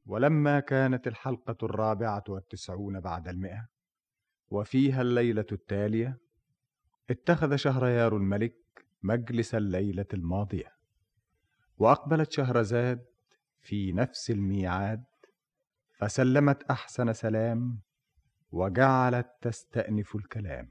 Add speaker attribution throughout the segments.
Speaker 1: ولما كانت الحلقة 94 بعد 100 وفيها الليلة التالية، اتخذ شهريار الملك مجلس الليلة الماضية، وأقبلت شهرزاد في نفس الميعاد، فسلمت أحسن سلام وجعلت تستأنف الكلام.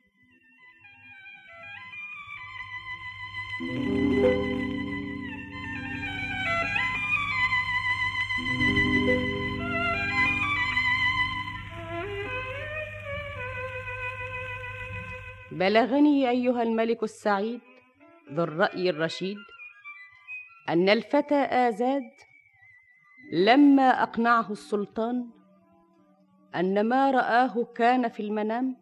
Speaker 2: بلغني أيها الملك السعيد ذو الرأي الرشيد أن الفتى آزاد لما أقنعه السلطان أن ما رآه كان في المنام،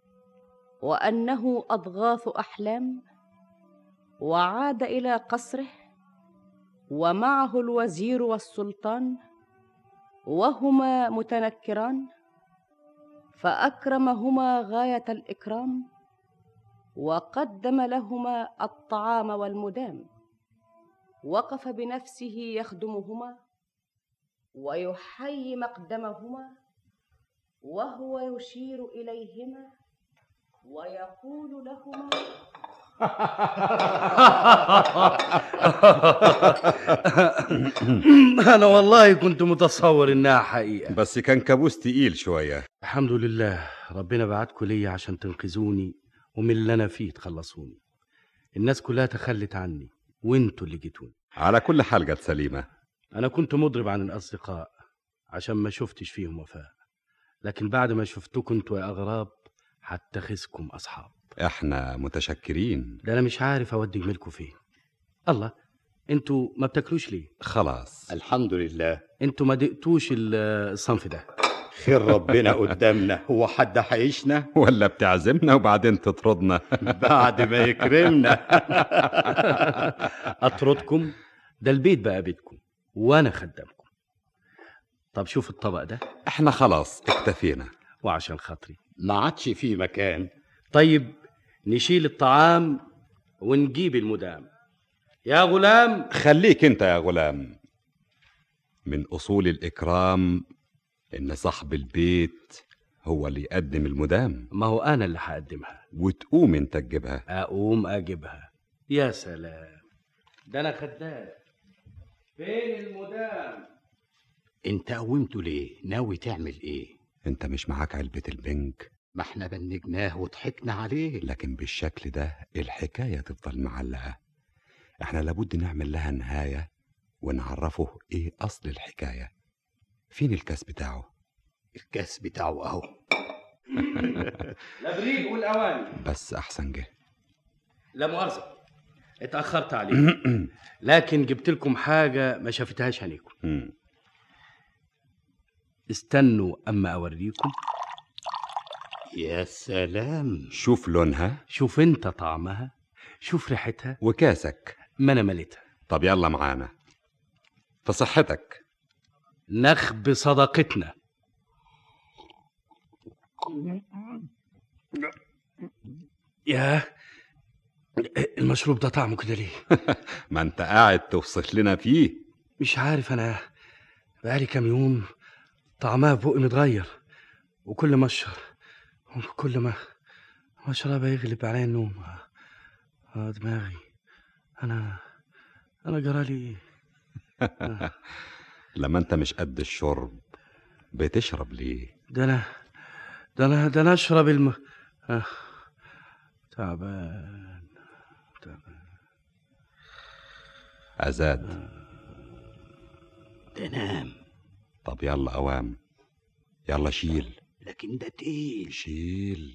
Speaker 2: وأنه أضغاث أحلام، وعاد إلى قصره ومعه الوزير والسلطان، وهما متنكران، فأكرمهما غاية الإكرام، وقدم لهما الطعام والمدام، وقف بنفسه يخدمهما ويحيي مقدمهما، وهو يشير إليهما ويقول لهما
Speaker 3: أنا والله كنت متصور إنها حقيقة،
Speaker 4: بس كان كابوس تقيل شوية.
Speaker 3: الحمد لله ربنا بعتكوا ليا عشان تنقذوني ومن اللي أنا فيه تخلصوني. الناس كلها تخلت عني وانتوا اللي جيتوني.
Speaker 4: على كل حال جت سليمة.
Speaker 3: أنا كنت مضرب عن الأصدقاء عشان ما شفتش فيهم وفاء، لكن بعد ما شفتكم انتوا يا أغراب هتخذكم أصحاب.
Speaker 4: احنا متشكرين.
Speaker 3: ده أنا مش عارف أودي جميلكوا فين. الله، انتوا ما بتاكلوش ليه؟
Speaker 4: خلاص
Speaker 5: الحمد لله.
Speaker 3: انتوا ما دقتوش الصنف ده؟
Speaker 5: خير ربنا قدامنا، هو حد حيشنا
Speaker 4: ولا بتعزمنا وبعدين تطردنا؟
Speaker 5: بعد ما يكرمنا.
Speaker 3: أطردكم؟ ده البيت بقى بيتكم وأنا خدامكم. طب شوف الطبق ده.
Speaker 4: احنا خلاص اكتفينا.
Speaker 3: وعشان خاطري
Speaker 5: ما عادش فيه مكان.
Speaker 3: طيب نشيل الطعام ونجيب المدام. يا غلام.
Speaker 4: خليك انت يا غلام. من أصول الإكرام إن صاحب البيت هو اللي يقدم المدام.
Speaker 3: ما هو أنا اللي هقدمها
Speaker 4: وتقوم انت تجيبها.
Speaker 3: أقوم أجيبها. يا سلام، ده أنا خدام. فين المدام؟
Speaker 5: انت قومته ليه؟ ناوي تعمل ايه؟
Speaker 4: انت مش معاك علبة البنك؟
Speaker 5: ما احنا بنجناه وضحكنا عليه.
Speaker 4: لكن بالشكل ده الحكاية تفضل معلقة. احنا لابد نعمل لها نهاية ونعرفه ايه اصل الحكاية. فين الكاس بتاعه؟
Speaker 5: الكاس بتاعه اهو.
Speaker 3: الابريق والاواني.
Speaker 4: بس احسن جه.
Speaker 3: لا مؤاخذة اتأخرت عليك. لكن جبت لكم حاجة ما شافتهاش عينيكم. استنوا اما اوريكم.
Speaker 5: يا سلام،
Speaker 4: شوف لونها،
Speaker 3: شوف انت طعمها، شوف ريحتها.
Speaker 4: وكاسك
Speaker 3: ما انا مليتها.
Speaker 4: طب يلا معانا في صحتك.
Speaker 3: نخب صداقتنا. يا المشروب ده طعمه كده ليه؟
Speaker 4: ما انت قاعد توصف لنا فيه.
Speaker 3: مش عارف، انا بقالي كام يوم طعمها في بقي متغير، وكل ما اشرب يغلب عليا النوم. دماغي انا جرالي ايه؟
Speaker 4: لما انت مش قد الشرب بتشرب ليه؟
Speaker 3: ده انا اشرب تعبان.
Speaker 4: أزاد
Speaker 5: تنام.
Speaker 4: طب يلا أوام، يلا شيل.
Speaker 5: لكن ده تقيل.
Speaker 4: شيل.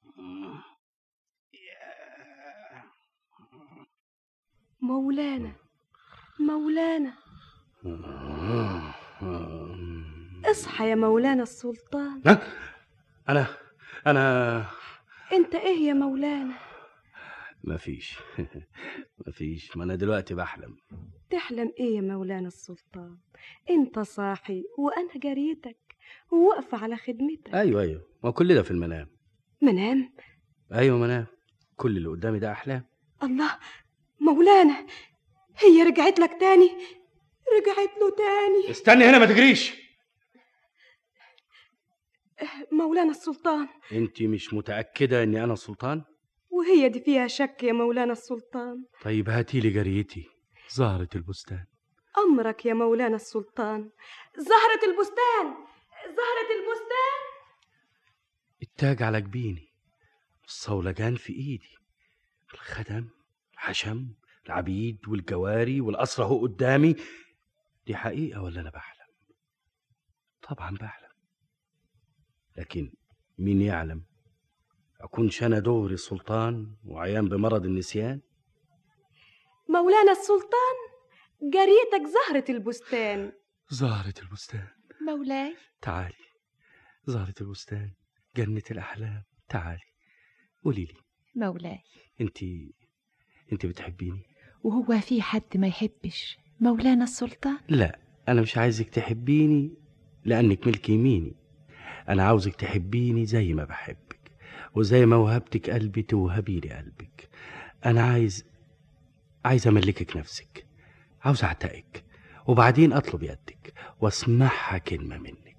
Speaker 2: مولانا اصحى يا مولانا السلطان.
Speaker 3: انا
Speaker 2: انت ايه يا مولانا؟
Speaker 3: مفيش. ما انا دلوقتي بحلم.
Speaker 2: تحلم ايه يا مولانا السلطان؟ انت صاحي وانا جريتك وواقفه على خدمتك.
Speaker 3: ايوه، ما كل ده في المنام.
Speaker 2: منام؟
Speaker 3: ايوه منام. كل اللي قدامي ده احلام.
Speaker 2: الله، مولانا هي رجعت لك تاني؟ رجعت له تاني.
Speaker 3: استني هنا ما تجريش.
Speaker 2: مولانا السلطان.
Speaker 3: انت مش متأكدة اني انا السلطان؟
Speaker 2: وهي دي فيها شك يا مولانا السلطان.
Speaker 3: طيب هاتي لي جريتي زهرة البستان.
Speaker 2: أمرك يا مولانا السلطان. زهرة البستان، زهرة البستان.
Speaker 3: التاج على جبيني، الصولجان في ايدي، الخدم، الحشم، العبيد والجواري والقصر اهو قدامي. دي حقيقة ولا انا بحلم؟ طبعا بحلم، لكن مين يعلم اكونش انا دوري سلطان وعيان بمرض النسيان؟
Speaker 2: مولانا السلطان، جريتك زهرة البستان.
Speaker 3: زهرة البستان.
Speaker 6: مولاي.
Speaker 3: تعالي زهرة البستان، جنة الأحلام، تعالي قولي لي.
Speaker 6: مولاي.
Speaker 3: انت بتحبيني؟
Speaker 6: وهو في حد ما يحبش مولانا السلطان؟
Speaker 3: لا، أنا مش عايزك تحبيني لأنك ملك يميني. أنا عاوزك تحبيني زي ما بحبك، وزي ما وهبتك قلبي توهبي لي قلبك. أنا عايز أملكك نفسك، عاوز أعتقك وبعدين أطلب يدك واسمعها كلمة منك.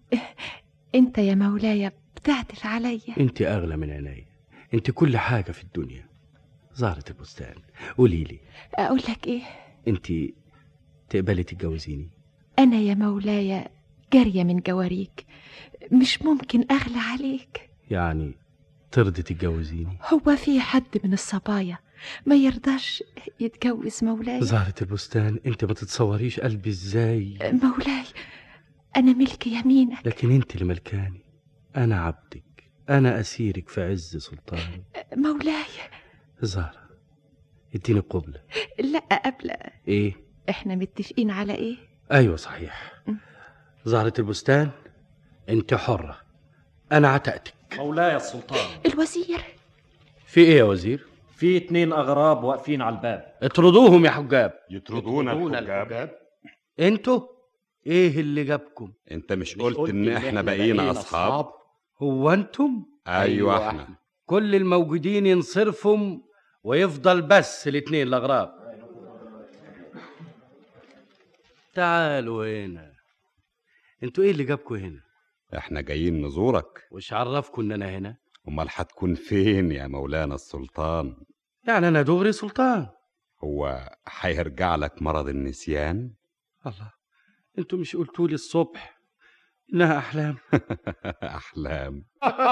Speaker 6: انت يا مولاي بتعطف عليا.
Speaker 3: انت أغلى من عينيا، انت كل حاجة في الدنيا. زهرة البستان، قولي لي.
Speaker 6: اقول لك ايه؟
Speaker 3: انت تقبلي تتجوزيني؟
Speaker 6: انا يا مولاي جارية من جواريك، مش ممكن اغلى عليك.
Speaker 3: يعني ترضي تتجوزيني؟
Speaker 6: هو في حد من الصبايا ما يرضاش يتجوز مولاي؟
Speaker 3: زهرة البستان، انت ما تتصوريش قلبي ازاي.
Speaker 6: مولاي انا ملك يمينك.
Speaker 3: لكن انت اللي ملكاني، انا عبدك، انا اسيرك في عز سلطاني.
Speaker 6: مولاي.
Speaker 3: زهرة اديني قبلة.
Speaker 6: لا قبل.
Speaker 3: ايه؟
Speaker 6: احنا متفقين على ايه؟
Speaker 3: ايوه صحيح. زهرة البستان، انت حرة، انا عتقتك.
Speaker 7: مولاي السلطان.
Speaker 6: الوزير.
Speaker 3: في ايه يا وزير؟
Speaker 7: في 2 أغراب واقفين على الباب.
Speaker 3: اطردوهم يا حجاب.
Speaker 5: يطردون الحجاب.
Speaker 3: انتوا ايه اللي جابكم؟
Speaker 4: انت مش قلت ان احنا بقينا اصحاب؟
Speaker 3: هو انتم؟
Speaker 4: ايوه احنا.
Speaker 3: كل الموجودين ينصرفوا ويفضل بس 2 الأغراب. تعالوا هنا. انتوا ايه اللي جابكم هنا؟
Speaker 4: احنا جايين نزورك.
Speaker 3: وش عرفكم ان انا هنا؟
Speaker 4: امال هتكون فين يا مولانا السلطان؟
Speaker 3: يعني انا دغري سلطان.
Speaker 4: هو هيرجع لك مرض النسيان؟
Speaker 3: الله، انتوا مش قلتولي الصبح انها احلام؟
Speaker 4: احلام.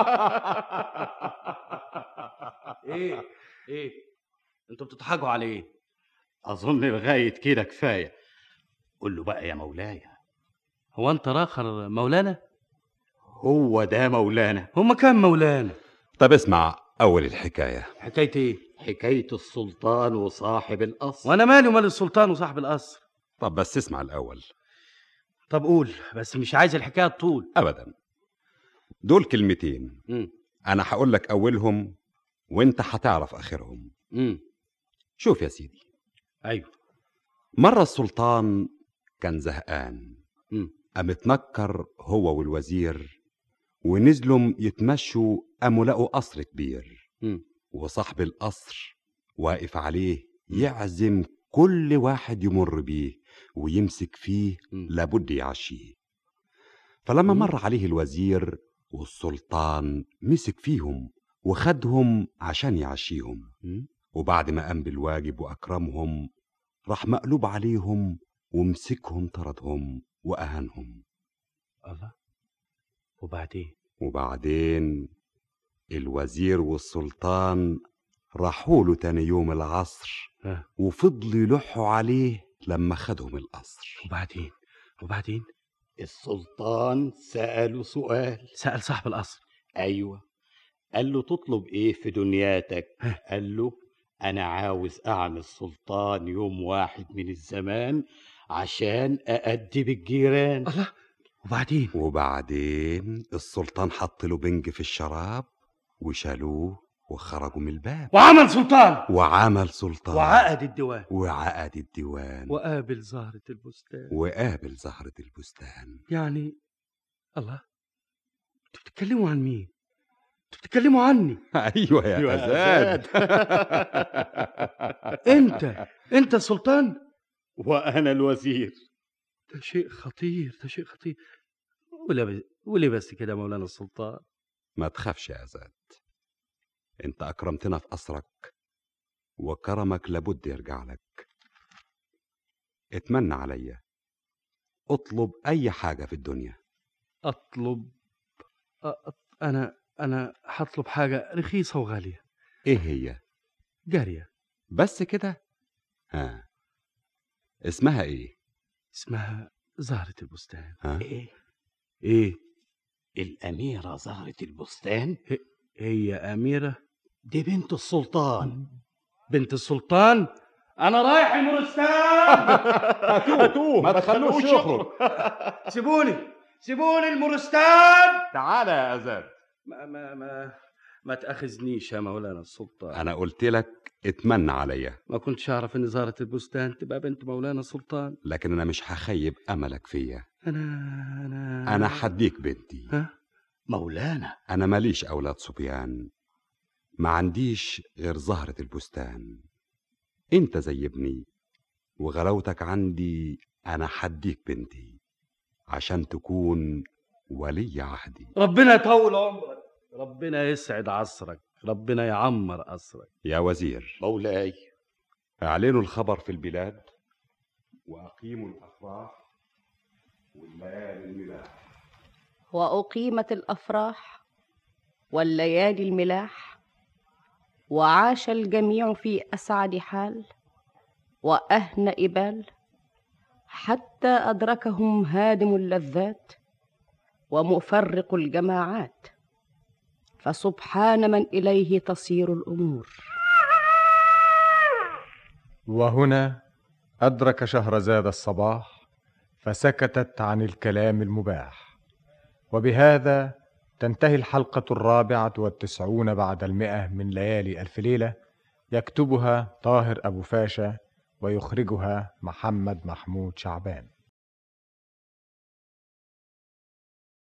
Speaker 3: ايه انتوا بتضحكوا على ايه؟
Speaker 5: أظن لغاية كده كفاية. قول له بقى يا مولاي.
Speaker 3: هو انت راخر مولانا؟
Speaker 5: هو ده مولانا.
Speaker 3: هما كام مولانا؟
Speaker 4: طب اسمع اول الحكاية.
Speaker 3: حكاية ايه؟
Speaker 5: حكاية السلطان وصاحب القصر.
Speaker 3: وانا مالي ومال السلطان وصاحب القصر؟
Speaker 4: طب بس اسمع الاول.
Speaker 3: طب قول، بس مش عايز الحكاية طول.
Speaker 4: ابدا، دول كلمتين. انا هقول لك اولهم وانت هتعرف اخرهم. شوف يا سيدي.
Speaker 3: ايوه.
Speaker 4: مرة السلطان كان زهقان، قام اتنكر هو والوزير ونزلوا يتمشوا، قاموا لقوا قصر كبير، وصاحب القصر واقف عليه يعزم كل واحد يمر بيه ويمسك فيه، لابد يعشيه. فلما مر عليه الوزير والسلطان مسك فيهم وخدهم عشان يعشيهم، وبعد ما قام بالواجب وأكرمهم راح مقلوب عليهم ومسكهم طردهم وأهانهم.
Speaker 3: الله.
Speaker 4: وبعدين الوزير والسلطان راحوا له تاني يوم العصر وفضلوا يلحوا عليه لما خدهم القصر.
Speaker 3: وبعدين
Speaker 5: السلطان سأله سؤال.
Speaker 3: سأل صاحب القصر.
Speaker 5: أيوة. قال له تطلب إيه في دنياتك؟ قال له أنا عاوز أعمل سلطان يوم واحد من الزمان عشان أأدب الجيران.
Speaker 3: الله.
Speaker 4: وبعدين السلطان حط له بنج في الشراب وشالوه وخرجوا من الباب.
Speaker 3: وعمل سلطان.
Speaker 4: وعقد الديوان.
Speaker 3: وقابل زهرة البستان. يعني الله، انتوا بتتكلموا عن مين؟ انتوا بتتكلموا عني.
Speaker 4: ايوه يا أزاد.
Speaker 3: انت السلطان
Speaker 5: وانا الوزير.
Speaker 3: ده شيء خطير، ده شيء خطير. وليه بس كده مولانا السلطان؟
Speaker 4: ما تخافش يا زاد، انت اكرمتنا في قصرك وكرمك لابد يرجع لك. اتمنى عليا، اطلب اي حاجة في الدنيا.
Speaker 3: اطلب انا هطلب حاجة رخيصة وغالية.
Speaker 4: ايه هي؟
Speaker 3: جارية.
Speaker 4: بس كده؟ ها، اسمها ايه؟
Speaker 3: اسمها زهرة البستان.
Speaker 4: ها؟
Speaker 3: ايه؟
Speaker 5: الأميرة زهرة البستان؟
Speaker 3: هي أميرة؟
Speaker 5: دي بنت السلطان.
Speaker 3: بنت السلطان؟ أنا رايح المورستان.
Speaker 1: هاتوه ما تخلوش يخرج.
Speaker 3: سيبوني المورستان.
Speaker 1: تعالى يا أزاد.
Speaker 3: ما تأخذنيش يا مولانا السلطان.
Speaker 4: انا قلت لك اتمنى عليا.
Speaker 3: ما كنتش أعرف إن زهرة البستان تبقى بنت مولانا السلطان.
Speaker 4: لكن انا مش هخيب املك فيا.
Speaker 3: أنا
Speaker 4: انا حديك بنتي.
Speaker 3: ها؟
Speaker 5: مولانا،
Speaker 4: انا ماليش اولاد صبيان، ما عنديش غير زهرة البستان. انت زي ابني وغلاوتك عندي، انا حديك بنتي عشان تكون ولي عهدي.
Speaker 3: ربنا يطول عمرك، ربنا يسعد عصرك، ربنا يعمر قصرك.
Speaker 4: يا وزير،
Speaker 5: مولاي،
Speaker 4: اعلنوا الخبر في البلاد واقيموا الافراح والليالي الملاح.
Speaker 2: وأقيمت الأفراح والليالي الملاح، وعاش الجميع في أسعد حال وأهنأ بال، حتى أدركهم هادم اللذات ومفرق الجماعات، فسبحان من إليه تصير الأمور.
Speaker 1: وهنا أدرك شهرزاد الصباح، فسكتت عن الكلام المباح. وبهذا تنتهي الحلقة 94 بعد 100 من ليالي ألف ليلة، يكتبها طاهر أبو فاشا ويخرجها محمد محمود شعبان.